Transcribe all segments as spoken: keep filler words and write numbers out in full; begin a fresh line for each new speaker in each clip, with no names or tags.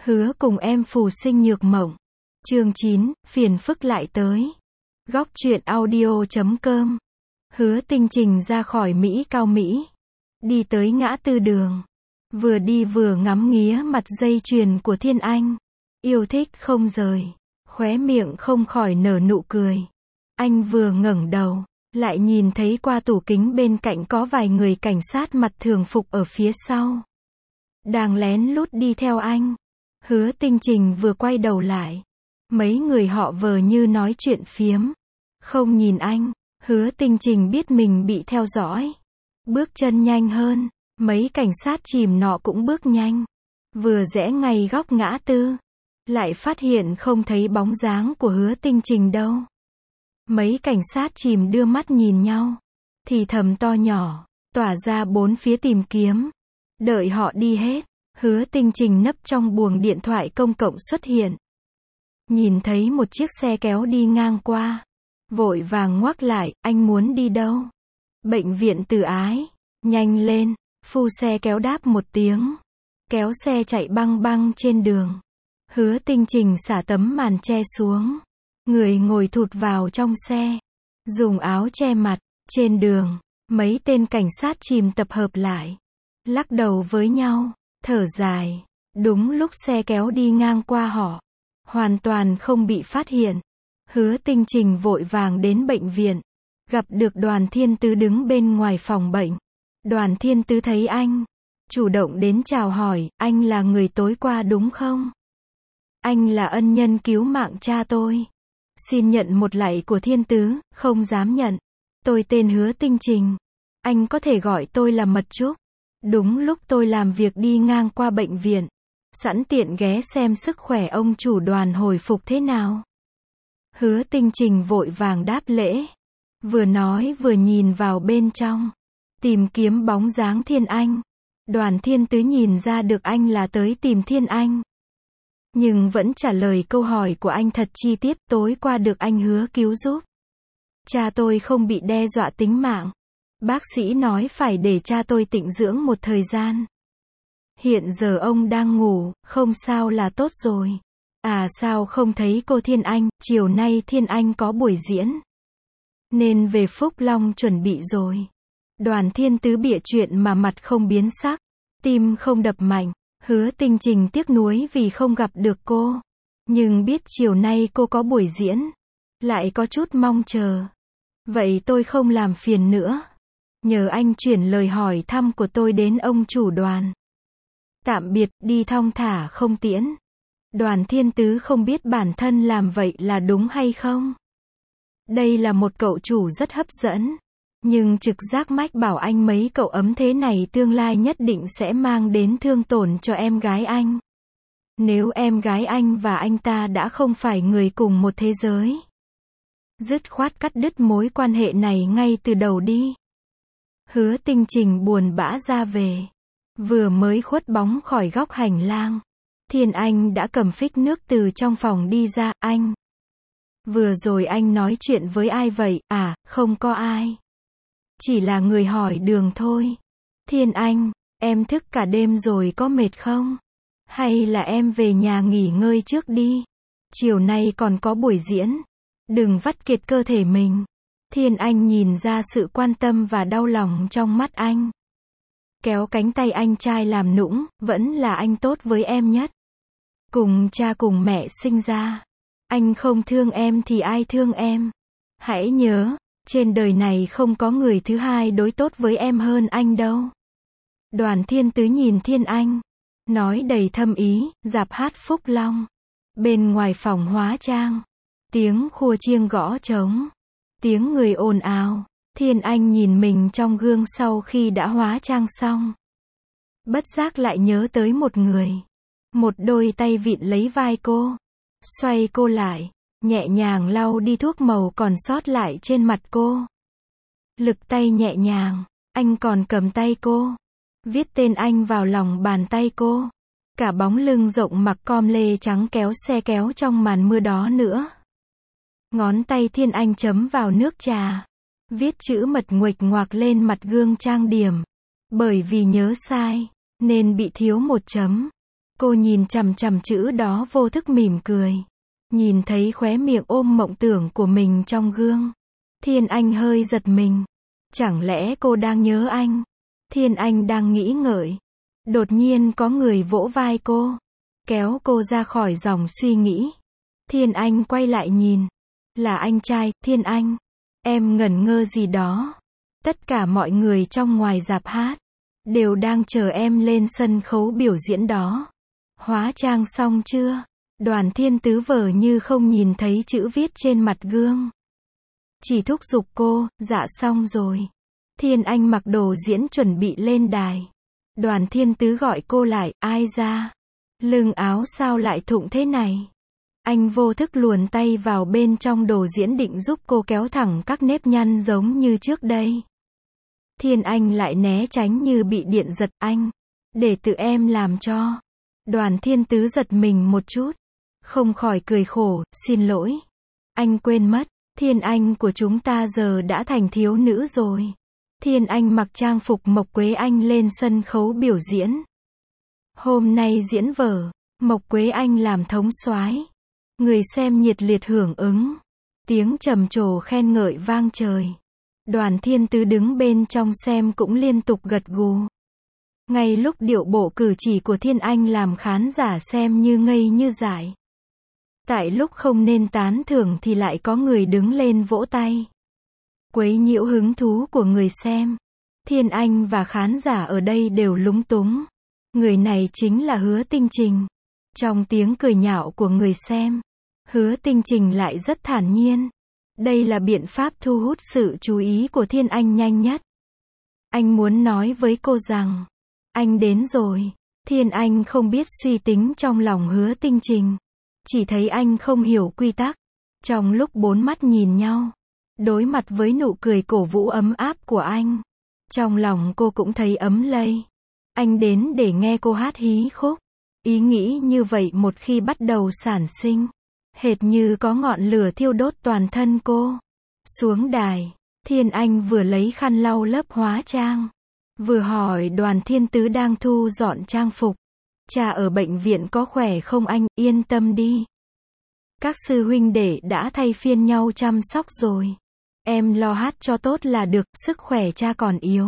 Hứa cùng em phù sinh nhược mộng. Chương chín, phiền phức lại tới. Góc truyện audio chấm com. Hứa Tinh Trình ra khỏi Mỹ Cao Mỹ. Đi tới ngã tư đường. Vừa đi vừa ngắm nghía mặt dây chuyền của Thiên Anh. Yêu thích không rời. Khóe miệng không khỏi nở nụ cười. Anh vừa ngẩng đầu, lại nhìn thấy qua tủ kính bên cạnh có vài người cảnh sát mặc thường phục ở phía sau. Đang lén lút đi theo anh. Hứa Tinh Trình vừa quay đầu lại. Mấy người họ vờ như nói chuyện phiếm. Không nhìn anh. Hứa Tinh Trình biết mình bị theo dõi. Bước chân nhanh hơn. Mấy cảnh sát chìm nọ cũng bước nhanh. Vừa rẽ ngay góc ngã tư. Lại phát hiện không thấy bóng dáng của Hứa Tinh Trình đâu. Mấy cảnh sát chìm đưa mắt nhìn nhau. Thì thầm to nhỏ. Tỏa ra bốn phía tìm kiếm. Đợi họ đi hết. Hứa Tinh Trình nấp trong buồng điện thoại công cộng xuất hiện. Nhìn thấy một chiếc xe kéo đi ngang qua. Vội vàng ngoắc lại, anh muốn đi đâu? Bệnh viện Từ Ái. Nhanh lên. Phu xe kéo đáp một tiếng. Kéo xe chạy băng băng trên đường. Hứa Tinh Trình xả tấm màn che xuống. Người ngồi thụt vào trong xe. Dùng áo che mặt. Trên đường, mấy tên cảnh sát chìm tập hợp lại. Lắc đầu với nhau. Thở dài. Đúng lúc xe kéo đi ngang qua họ. Hoàn toàn không bị phát hiện. Hứa Tinh Trình vội vàng đến bệnh viện. Gặp được Đoàn Thiên Tứ đứng bên ngoài phòng bệnh. Đoàn Thiên Tứ thấy anh. Chủ động đến chào hỏi, anh là người tối qua đúng không? Anh là ân nhân cứu mạng cha tôi. Xin nhận một lạy của Thiên Tứ, không dám nhận. Tôi tên Hứa Tinh Trình. Anh có thể gọi tôi là Mật Trúc. Đúng lúc tôi làm việc đi ngang qua bệnh viện. Sẵn tiện ghé xem sức khỏe ông chủ Đoàn hồi phục thế nào. Hứa Tinh Trình vội vàng đáp lễ. Vừa nói vừa nhìn vào bên trong. Tìm kiếm bóng dáng Thiên Anh. Đoàn Thiên Tứ nhìn ra được anh là tới tìm Thiên Anh. Nhưng vẫn trả lời câu hỏi của anh thật chi tiết. Tối qua được anh hứa cứu giúp. Cha tôi không bị đe dọa tính mạng. Bác sĩ nói phải để cha tôi tịnh dưỡng một thời gian. Hiện giờ ông đang ngủ, không sao là tốt rồi. À sao không thấy cô Thiên Anh, chiều nay Thiên Anh có buổi diễn. Nên về Phúc Long chuẩn bị rồi. Đoàn Thiên Tứ bịa chuyện mà mặt không biến sắc. Tim không đập mạnh. Hứa Tinh Trình tiếc nuối vì không gặp được cô. Nhưng biết chiều nay cô có buổi diễn. Lại có chút mong chờ. Vậy tôi không làm phiền nữa. Nhờ anh chuyển lời hỏi thăm của tôi đến ông chủ Đoàn. Tạm biệt, đi thong thả không tiễn. Đoàn Thiên Tứ không biết bản thân làm vậy là đúng hay không. Đây là một cậu chủ rất hấp dẫn. Nhưng trực giác mách bảo anh mấy cậu ấm thế này tương lai nhất định sẽ mang đến thương tổn cho em gái anh. Nếu em gái anh và anh ta đã không phải người cùng một thế giới. Dứt khoát cắt đứt mối quan hệ này ngay từ đầu đi. Hứa Tinh Trình buồn bã ra về. Vừa mới khuất bóng khỏi góc hành lang. Thiên Anh đã cầm phích nước từ trong phòng đi ra. Anh. Vừa rồi anh nói chuyện với ai vậy? À, không có ai. Chỉ là người hỏi đường thôi. Thiên Anh, em thức cả đêm rồi có mệt không? Hay là em về nhà nghỉ ngơi trước đi. Chiều nay còn có buổi diễn. Đừng vắt kiệt cơ thể mình. Thiên Anh nhìn ra sự quan tâm và đau lòng trong mắt anh. Kéo cánh tay anh trai làm nũng, vẫn là anh tốt với em nhất. Cùng cha cùng mẹ sinh ra. Anh không thương em thì ai thương em. Hãy nhớ, trên đời này không có người thứ hai đối tốt với em hơn anh đâu. Đoàn Thiên Tứ nhìn Thiên Anh. Nói đầy thâm ý, rạp hát Phúc Long. Bên ngoài phòng hóa trang. Tiếng khua chiêng gõ trống. Tiếng người ồn ào. Thiên Anh nhìn mình trong gương sau khi đã hóa trang xong. Bất giác lại nhớ tới một người. Một đôi tay vịn lấy vai cô. Xoay cô lại. Nhẹ nhàng lau đi thuốc màu còn sót lại trên mặt cô. Lực tay nhẹ nhàng. Anh còn cầm tay cô. Viết tên anh vào lòng bàn tay cô. Cả bóng lưng rộng mặc com lê trắng kéo xe kéo trong màn mưa đó nữa. Ngón tay Thiên Anh chấm vào nước trà. Viết chữ mật nguệch ngoạc lên mặt gương trang điểm. Bởi vì nhớ sai, nên bị thiếu một chấm. Cô nhìn chằm chằm chữ đó vô thức mỉm cười. Nhìn thấy khóe miệng ôm mộng tưởng của mình trong gương. Thiên Anh hơi giật mình. Chẳng lẽ cô đang nhớ anh? Thiên Anh đang nghĩ ngợi. Đột nhiên có người vỗ vai cô. Kéo cô ra khỏi dòng suy nghĩ. Thiên Anh quay lại nhìn. Là anh trai, Thiên Anh. Em ngẩn ngơ gì đó. Tất cả mọi người trong ngoài rạp hát. Đều đang chờ em lên sân khấu biểu diễn đó. Hóa trang xong chưa? Đoàn Thiên Tứ vờ như không nhìn thấy chữ viết trên mặt gương. Chỉ thúc giục cô, dạ xong rồi. Thiên Anh mặc đồ diễn chuẩn bị lên đài. Đoàn Thiên Tứ gọi cô lại, ai ra? Lưng áo sao lại thụng thế này? Anh vô thức luồn tay vào bên trong đồ diễn định giúp cô kéo thẳng các nếp nhăn giống như trước đây. Thiên Anh lại né tránh như bị điện giật. Anh, để tự em làm cho. Đoàn Thiên Tứ giật mình một chút. Không khỏi cười khổ, xin lỗi. Anh quên mất, Thiên Anh của chúng ta giờ đã thành thiếu nữ rồi. Thiên Anh mặc trang phục Mộc Quế Anh lên sân khấu biểu diễn. Hôm nay diễn vở, Mộc Quế Anh làm thống soái. Người xem nhiệt liệt hưởng ứng. Tiếng trầm trồ khen ngợi vang trời. Đoàn Thiên Tứ đứng bên trong xem cũng liên tục gật gù. Ngay lúc điệu bộ cử chỉ của Thiên Anh làm khán giả xem như ngây như dại. Tại lúc không nên tán thưởng thì lại có người đứng lên vỗ tay. Quấy nhiễu hứng thú của người xem. Thiên Anh và khán giả ở đây đều lúng túng. Người này chính là Hứa Tinh Trình. Trong tiếng cười nhạo của người xem, Hứa Tinh Trình lại rất thản nhiên. Đây là biện pháp thu hút sự chú ý của Thiên Anh nhanh nhất. Anh muốn nói với cô rằng, anh đến rồi. Thiên Anh không biết suy tính trong lòng Hứa Tinh Trình. Chỉ thấy anh không hiểu quy tắc. Trong lúc bốn mắt nhìn nhau, đối mặt với nụ cười cổ vũ ấm áp của anh, trong lòng cô cũng thấy ấm lây. Anh đến để nghe cô hát hí khúc. Ý nghĩ như vậy một khi bắt đầu sản sinh, hệt như có ngọn lửa thiêu đốt toàn thân cô. Xuống đài, Thiên Anh vừa lấy khăn lau lớp hóa trang, vừa hỏi Đoàn Thiên Tứ đang thu dọn trang phục. Cha ở bệnh viện có khỏe không anh? Yên tâm đi. Các sư huynh đệ đã thay phiên nhau chăm sóc rồi. Em lo hát cho tốt là được, sức khỏe cha còn yếu.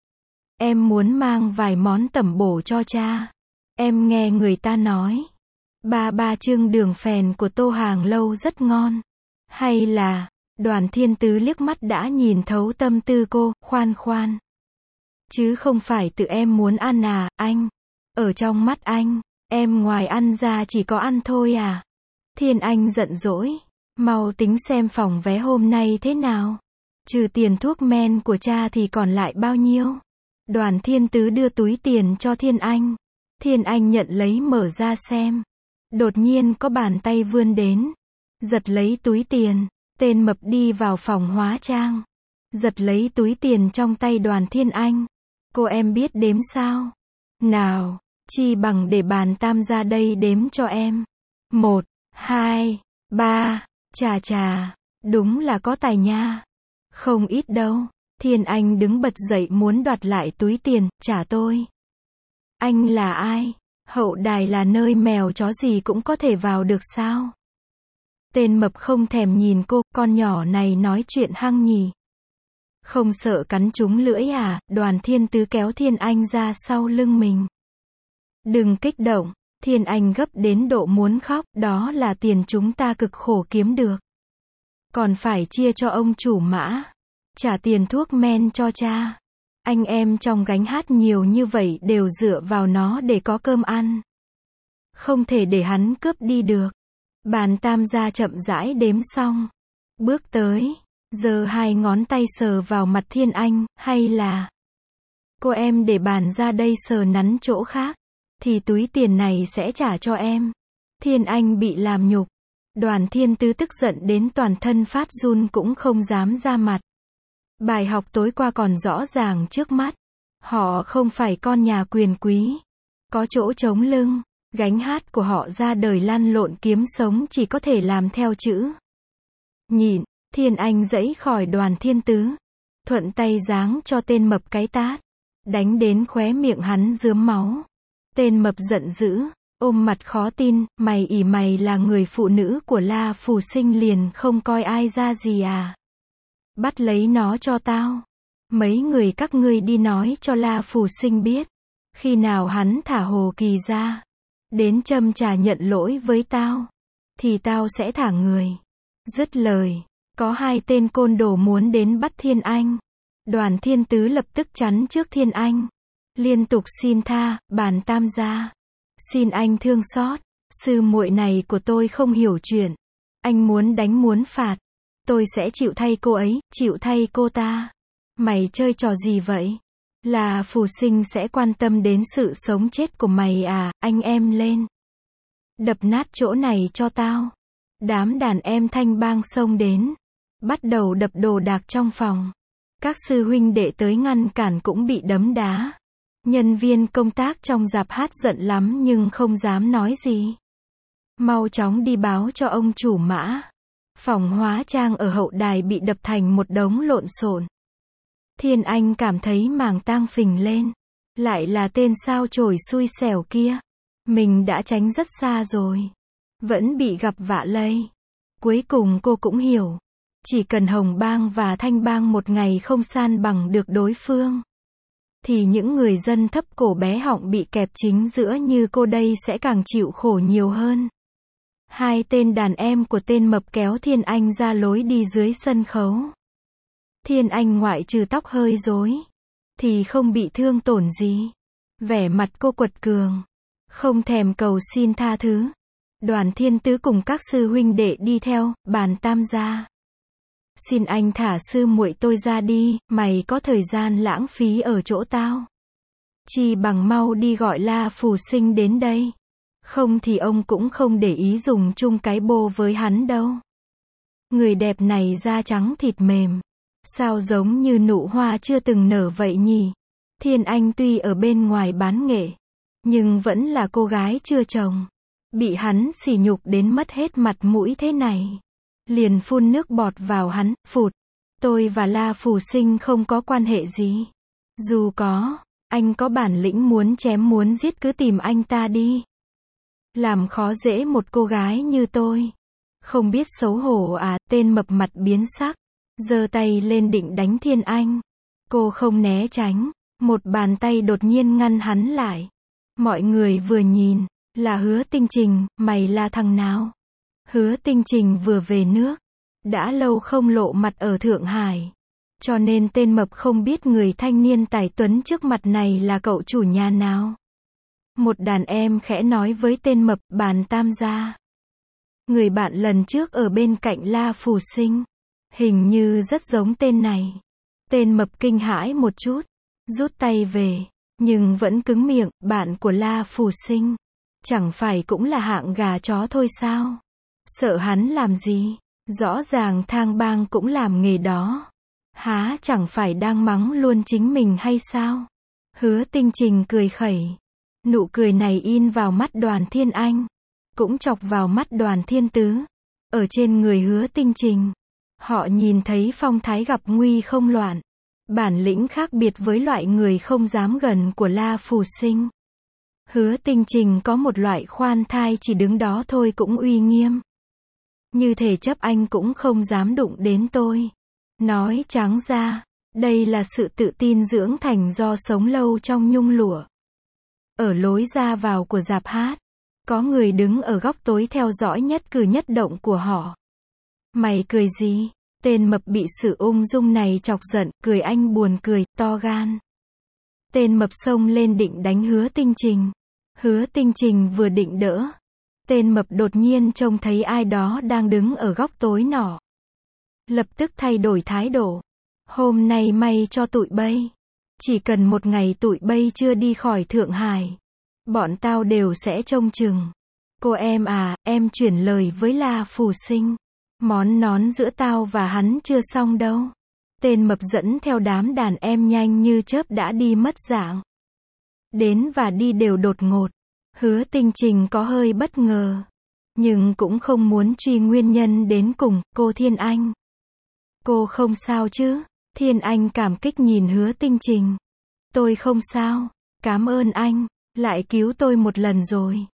Em muốn mang vài món tẩm bổ cho cha. Em nghe người ta nói, ba ba chương đường phèn của Tô Hàng Lâu rất ngon. Hay là, Đoàn Thiên Tứ liếc mắt đã nhìn thấu tâm tư cô, khoan khoan. Chứ không phải tự em muốn ăn à, anh. Ở trong mắt anh, em ngoài ăn ra chỉ có ăn thôi à. Thiên Anh giận dỗi. Mau tính xem phòng vé hôm nay thế nào. Trừ tiền thuốc men của cha thì còn lại bao nhiêu. Đoàn Thiên Tứ đưa túi tiền cho Thiên Anh. Thiên Anh nhận lấy mở ra xem. Đột nhiên có bàn tay vươn đến. Giật lấy túi tiền. Tên mập đi vào phòng hóa trang. Giật lấy túi tiền trong tay Đoàn Thiên Anh. Cô em biết đếm sao? Nào, chi bằng để bàn tam ra đây đếm cho em. Một, hai, ba, chà chà, đúng là có tài nha. Không ít đâu. Thiên Anh đứng bật dậy muốn đoạt lại túi tiền, trả tôi. Anh là ai? Hậu đài là nơi mèo chó gì cũng có thể vào được sao? Tên mập không thèm nhìn cô, con nhỏ này nói chuyện hăng nhỉ. Không sợ cắn trúng lưỡi à? Đoàn Thiên Tứ kéo Thiên Anh ra sau lưng mình. Đừng kích động. Thiên Anh gấp đến độ muốn khóc, đó là tiền chúng ta cực khổ kiếm được. Còn phải chia cho ông chủ Mã. Trả tiền thuốc men cho cha. Anh em trong gánh hát nhiều như vậy đều dựa vào nó để có cơm ăn. Không thể để hắn cướp đi được. Bàn tam gia chậm rãi đếm xong. Bước tới, giơ hai ngón tay sờ vào mặt Thiên Anh, hay là cô em để bàn ra đây sờ nắn chỗ khác, thì túi tiền này sẽ trả cho em. Thiên Anh bị làm nhục. Đoàn Thiên Tứ tức giận đến toàn thân phát run cũng không dám ra mặt. Bài học tối qua còn rõ ràng trước mắt. Họ không phải con nhà quyền quý. Có chỗ chống lưng. Gánh hát của họ ra đời lăn lộn kiếm sống chỉ có thể làm theo chữ. Nhịn, Thiên Anh giãy khỏi Đoàn Thiên Tứ. Thuận tay giáng cho tên mập cái tát. Đánh đến khóe miệng hắn rướm máu. Tên mập giận dữ. ôm mặt khó tin, mày ỉ mày là người phụ nữ của La Phù Sinh liền không coi ai ra gì à? Bắt lấy nó cho tao. Mấy người các ngươi đi nói cho La Phù Sinh biết. Khi nào hắn thả Hồ Kỳ ra, đến châm trà nhận lỗi với tao, thì tao sẽ thả người. Dứt lời, có hai tên côn đồ muốn đến bắt Thiên Anh. Đoàn Thiên Tứ lập tức chắn trước Thiên Anh, liên tục xin tha, bản tam gia. Xin anh thương xót, sư muội này của tôi không hiểu chuyện. Anh muốn đánh muốn phạt, tôi sẽ chịu thay cô ấy, chịu thay cô ta. Mày chơi trò gì vậy? Là Phù Sinh sẽ quan tâm đến sự sống chết của mày à? Anh em lên, đập nát chỗ này cho tao. Đám đàn em thanh bang xông đến, bắt đầu đập đồ đạc trong phòng. Các sư huynh đệ tới ngăn cản cũng bị đấm đá. Nhân viên công tác trong rạp hát giận lắm nhưng không dám nói gì. Mau chóng đi báo cho ông chủ Mã. Phòng hóa trang ở hậu đài bị đập thành một đống lộn xộn. Thiên Anh cảm thấy màng tang phình lên. Lại là tên sao chổi xui xẻo kia. Mình đã tránh rất xa rồi, vẫn bị gặp vạ lây. Cuối cùng cô cũng hiểu, chỉ cần Hồng Bang và Thanh Bang một ngày không san bằng được đối phương, thì những người dân thấp cổ bé họng bị kẹp chính giữa như cô đây sẽ càng chịu khổ nhiều hơn. Hai tên đàn em của tên mập kéo Thiên Anh ra lối đi dưới sân khấu. Thiên Anh ngoại trừ tóc hơi rối, thì không bị thương tổn gì. Vẻ mặt cô quật cường, không thèm cầu xin tha thứ. Đoàn Thiên Tứ cùng các sư huynh đệ đi theo, bàn tam gia. Xin anh thả sư muội tôi ra đi, mày có thời gian lãng phí ở chỗ tao. Chi bằng mau đi gọi La Phù Sinh đến đây. Không thì ông cũng không để ý dùng chung cái bô với hắn đâu. Người đẹp này da trắng thịt mềm. Sao giống như nụ hoa chưa từng nở vậy nhỉ? Thiên Anh tuy ở bên ngoài bán nghệ, nhưng vẫn là cô gái chưa chồng. Bị hắn sỉ nhục đến mất hết mặt mũi thế này. Liền phun nước bọt vào hắn, phụt. Tôi và La Phù Sinh không có quan hệ gì. Dù có, anh có bản lĩnh muốn chém muốn giết cứ tìm anh ta đi. Làm khó dễ một cô gái như tôi. Không biết xấu hổ à? Tên mập mặt biến sắc, giơ tay lên định đánh Thiên Anh. Cô không né tránh, một bàn tay đột nhiên ngăn hắn lại. Mọi người vừa nhìn, là Hứa Tinh Trình. Mày là thằng nào? Hứa Tinh Trình vừa về nước, đã lâu không lộ mặt ở Thượng Hải, cho nên tên mập không biết người thanh niên tài tuấn trước mặt này là cậu chủ nhà nào. Một đàn em khẽ nói với tên mập, bàn tam gia. Người bạn lần trước ở bên cạnh La Phù Sinh, hình như rất giống tên này. Tên mập kinh hãi một chút, rút tay về, nhưng vẫn cứng miệng, bạn của La Phù Sinh, chẳng phải cũng là hạng gà chó thôi sao? Sợ hắn làm gì? Rõ ràng Thang Bang cũng làm nghề đó. Há chẳng phải đang mắng luôn chính mình hay sao? Hứa Tinh Trình cười khẩy. Nụ cười này in vào mắt Đoàn Thiên Anh, cũng chọc vào mắt Đoàn Thiên Tứ. Ở trên người Hứa Tinh Trình, họ nhìn thấy phong thái gặp nguy không loạn, bản lĩnh khác biệt với loại người không dám gần của La Phù Sinh. Hứa Tinh Trình có một loại khoan thai chỉ đứng đó thôi cũng uy nghiêm. Như thể chấp anh cũng không dám đụng đến tôi. Nói trắng ra, đây là sự tự tin dưỡng thành do sống lâu trong nhung lụa. Ở lối ra vào của rạp hát, có người đứng ở góc tối theo dõi nhất cử nhất động của họ. Mày cười gì? Tên mập bị sự ung dung này chọc giận, cười anh buồn cười, to gan. Tên mập xông lên định đánh Hứa Tinh Trình. Hứa Tinh Trình vừa định đỡ, tên mập đột nhiên trông thấy ai đó đang đứng ở góc tối nọ. Lập tức thay đổi thái độ. Hôm nay may cho tụi bay. Chỉ cần một ngày tụi bay chưa đi khỏi Thượng Hải, bọn tao đều sẽ trông chừng. Cô em à, em chuyển lời với La Phù Sinh. Món nón giữa tao và hắn chưa xong đâu. Tên mập dẫn theo đám đàn em nhanh như chớp đã đi mất dạng. Đến và đi đều đột ngột. Hứa Tinh Trình có hơi bất ngờ, nhưng cũng không muốn truy nguyên nhân đến cùng. Cô Thiên Anh, cô không sao chứ? Thiên Anh cảm kích nhìn Hứa Tinh Trình. Tôi không sao, cảm ơn anh, lại cứu tôi một lần rồi.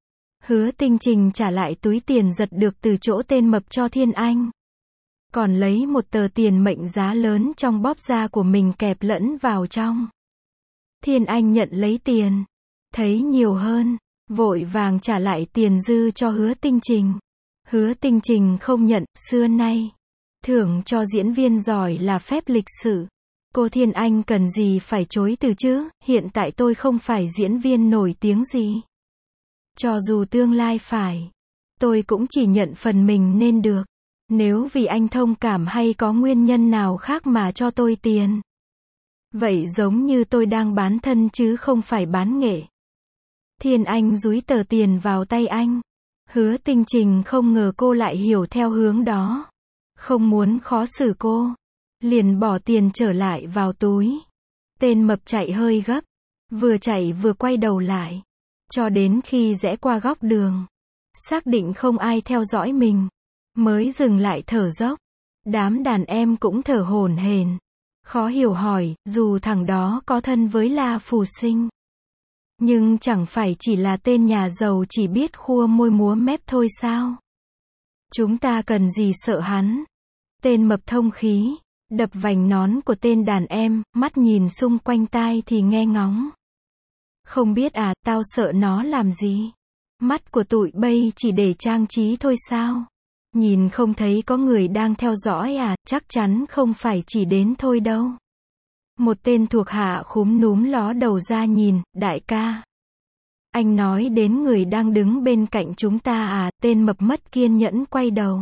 Hứa Tinh Trình trả lại túi tiền giật được từ chỗ tên mập cho Thiên Anh. Còn lấy một tờ tiền mệnh giá lớn trong bóp da của mình kẹp lẫn vào trong. Thiên Anh nhận lấy tiền. Thấy nhiều hơn, vội vàng trả lại tiền dư cho Hứa Tinh Trình. Hứa Tinh Trình không nhận, xưa nay thưởng cho diễn viên giỏi là phép lịch sự. Cô Thiên Anh cần gì phải chối từ chứ, hiện tại tôi không phải diễn viên nổi tiếng gì. Cho dù tương lai phải, tôi cũng chỉ nhận phần mình nên được. Nếu vì anh thông cảm hay có nguyên nhân nào khác mà cho tôi tiền, vậy giống như tôi đang bán thân chứ không phải bán nghệ. Thiên Anh dúi tờ tiền vào tay anh. Hứa Tinh Trình không ngờ cô lại hiểu theo hướng đó. Không muốn khó xử cô, liền bỏ tiền trở lại vào túi. Tên mập chạy hơi gấp, vừa chạy vừa quay đầu lại, cho đến khi rẽ qua góc đường, xác định không ai theo dõi mình, mới dừng lại thở dốc. Đám đàn em cũng thở hổn hển, khó hiểu hỏi, dù thằng đó có thân với La Phù Sinh, nhưng chẳng phải chỉ là tên nhà giàu chỉ biết khua môi múa mép thôi sao? Chúng ta cần gì sợ hắn? Tên mập thông khí, đập vành nón của tên đàn em, mắt nhìn xung quanh tai thì nghe ngóng. Không biết à, tao sợ nó làm gì? Mắt của tụi bay chỉ để trang trí thôi sao? Nhìn không thấy có người đang theo dõi à, chắc chắn không phải chỉ đến thôi đâu. Một tên thuộc hạ khúm núm ló đầu ra nhìn, đại ca. Anh nói đến người đang đứng bên cạnh chúng ta à, tên mập mất kiên nhẫn quay đầu.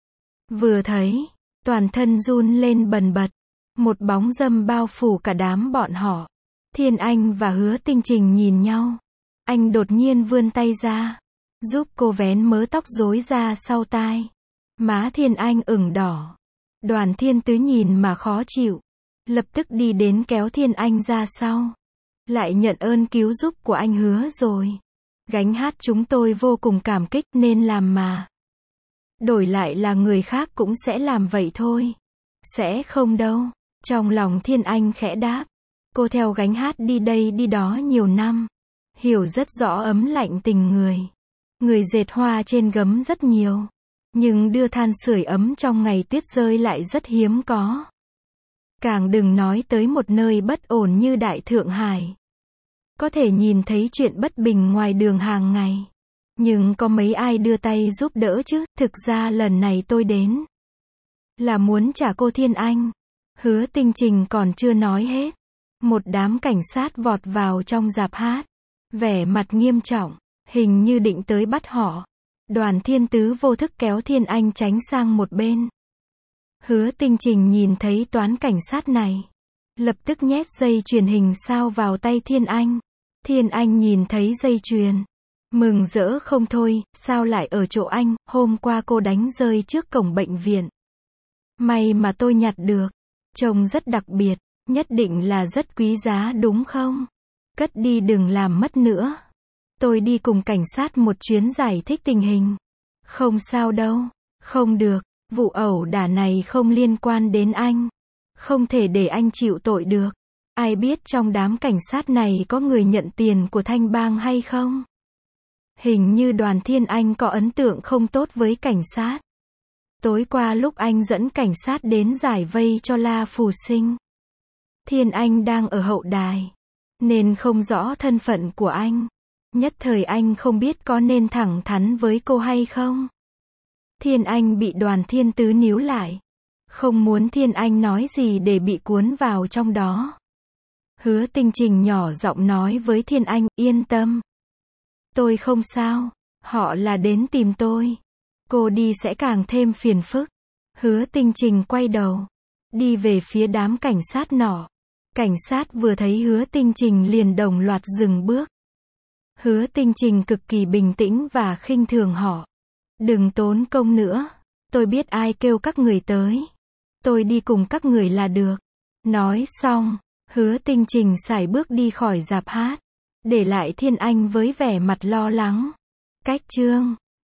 Vừa thấy, toàn thân run lên bần bật, một bóng râm bao phủ cả đám bọn họ. Thiên Anh và Hứa Tinh Trình nhìn nhau. Anh đột nhiên vươn tay ra, giúp cô vén mớ tóc rối ra sau tai. Má Thiên Anh ửng đỏ. Đoàn Thiên Tứ nhìn mà khó chịu, lập tức đi đến kéo Thiên Anh ra sau. Lại nhận ơn cứu giúp của anh Hứa rồi. Gánh hát chúng tôi vô cùng cảm kích nên làm mà. Đổi lại là người khác cũng sẽ làm vậy thôi. Sẽ không đâu. Trong lòng Thiên Anh khẽ đáp. Cô theo gánh hát đi đây đi đó nhiều năm, hiểu rất rõ ấm lạnh tình người. Người dệt hoa trên gấm rất nhiều, nhưng đưa than sưởi ấm trong ngày tuyết rơi lại rất hiếm có. Càng đừng nói tới một nơi bất ổn như Đại Thượng Hải. Có thể nhìn thấy chuyện bất bình ngoài đường hàng ngày, nhưng có mấy ai đưa tay giúp đỡ chứ. Thực ra lần này tôi đến là muốn trả cô Thiên Anh. Hứa Tinh Trình còn chưa nói hết, một đám cảnh sát vọt vào trong rạp hát, vẻ mặt nghiêm trọng, hình như định tới bắt họ. Đoàn Thiên Tứ vô thức kéo Thiên Anh tránh sang một bên. Hứa Tinh Trình nhìn thấy toán cảnh sát này, lập tức nhét dây chuyền hình sao vào tay Thiên Anh. Thiên Anh nhìn thấy dây chuyền, mừng rỡ không thôi, sao lại ở chỗ anh, hôm qua cô đánh rơi trước cổng bệnh viện. May mà tôi nhặt được, trông rất đặc biệt, nhất định là rất quý giá đúng không? Cất đi đừng làm mất nữa. Tôi đi cùng cảnh sát một chuyến giải thích tình hình. Không sao đâu, không được, vụ ẩu đả này không liên quan đến anh. Không thể để anh chịu tội được. Ai biết trong đám cảnh sát này có người nhận tiền của Thanh Bang hay không? Hình như Đoàn Thiên Anh có ấn tượng không tốt với cảnh sát. Tối qua lúc anh dẫn cảnh sát đến giải vây cho La Phù Sinh, Thiên Anh đang ở hậu đài, nên không rõ thân phận của anh. Nhất thời anh không biết có nên thẳng thắn với cô hay không. Thiên Anh bị Đoàn Thiên Tứ níu lại, không muốn Thiên Anh nói gì để bị cuốn vào trong đó. Hứa Tinh Trình nhỏ giọng nói với Thiên Anh, yên tâm. Tôi không sao, họ là đến tìm tôi. Cô đi sẽ càng thêm phiền phức. Hứa Tinh Trình quay đầu, đi về phía đám cảnh sát nọ. Cảnh sát vừa thấy Hứa Tinh Trình liền đồng loạt dừng bước. Hứa Tinh Trình cực kỳ bình tĩnh và khinh thường họ. Đừng tốn công nữa, tôi biết ai kêu các người tới. Tôi đi cùng các người là được. Nói xong, Hứa Tinh Trình sải bước đi khỏi rạp hát, để lại Thiên Anh với vẻ mặt lo lắng. Cách chương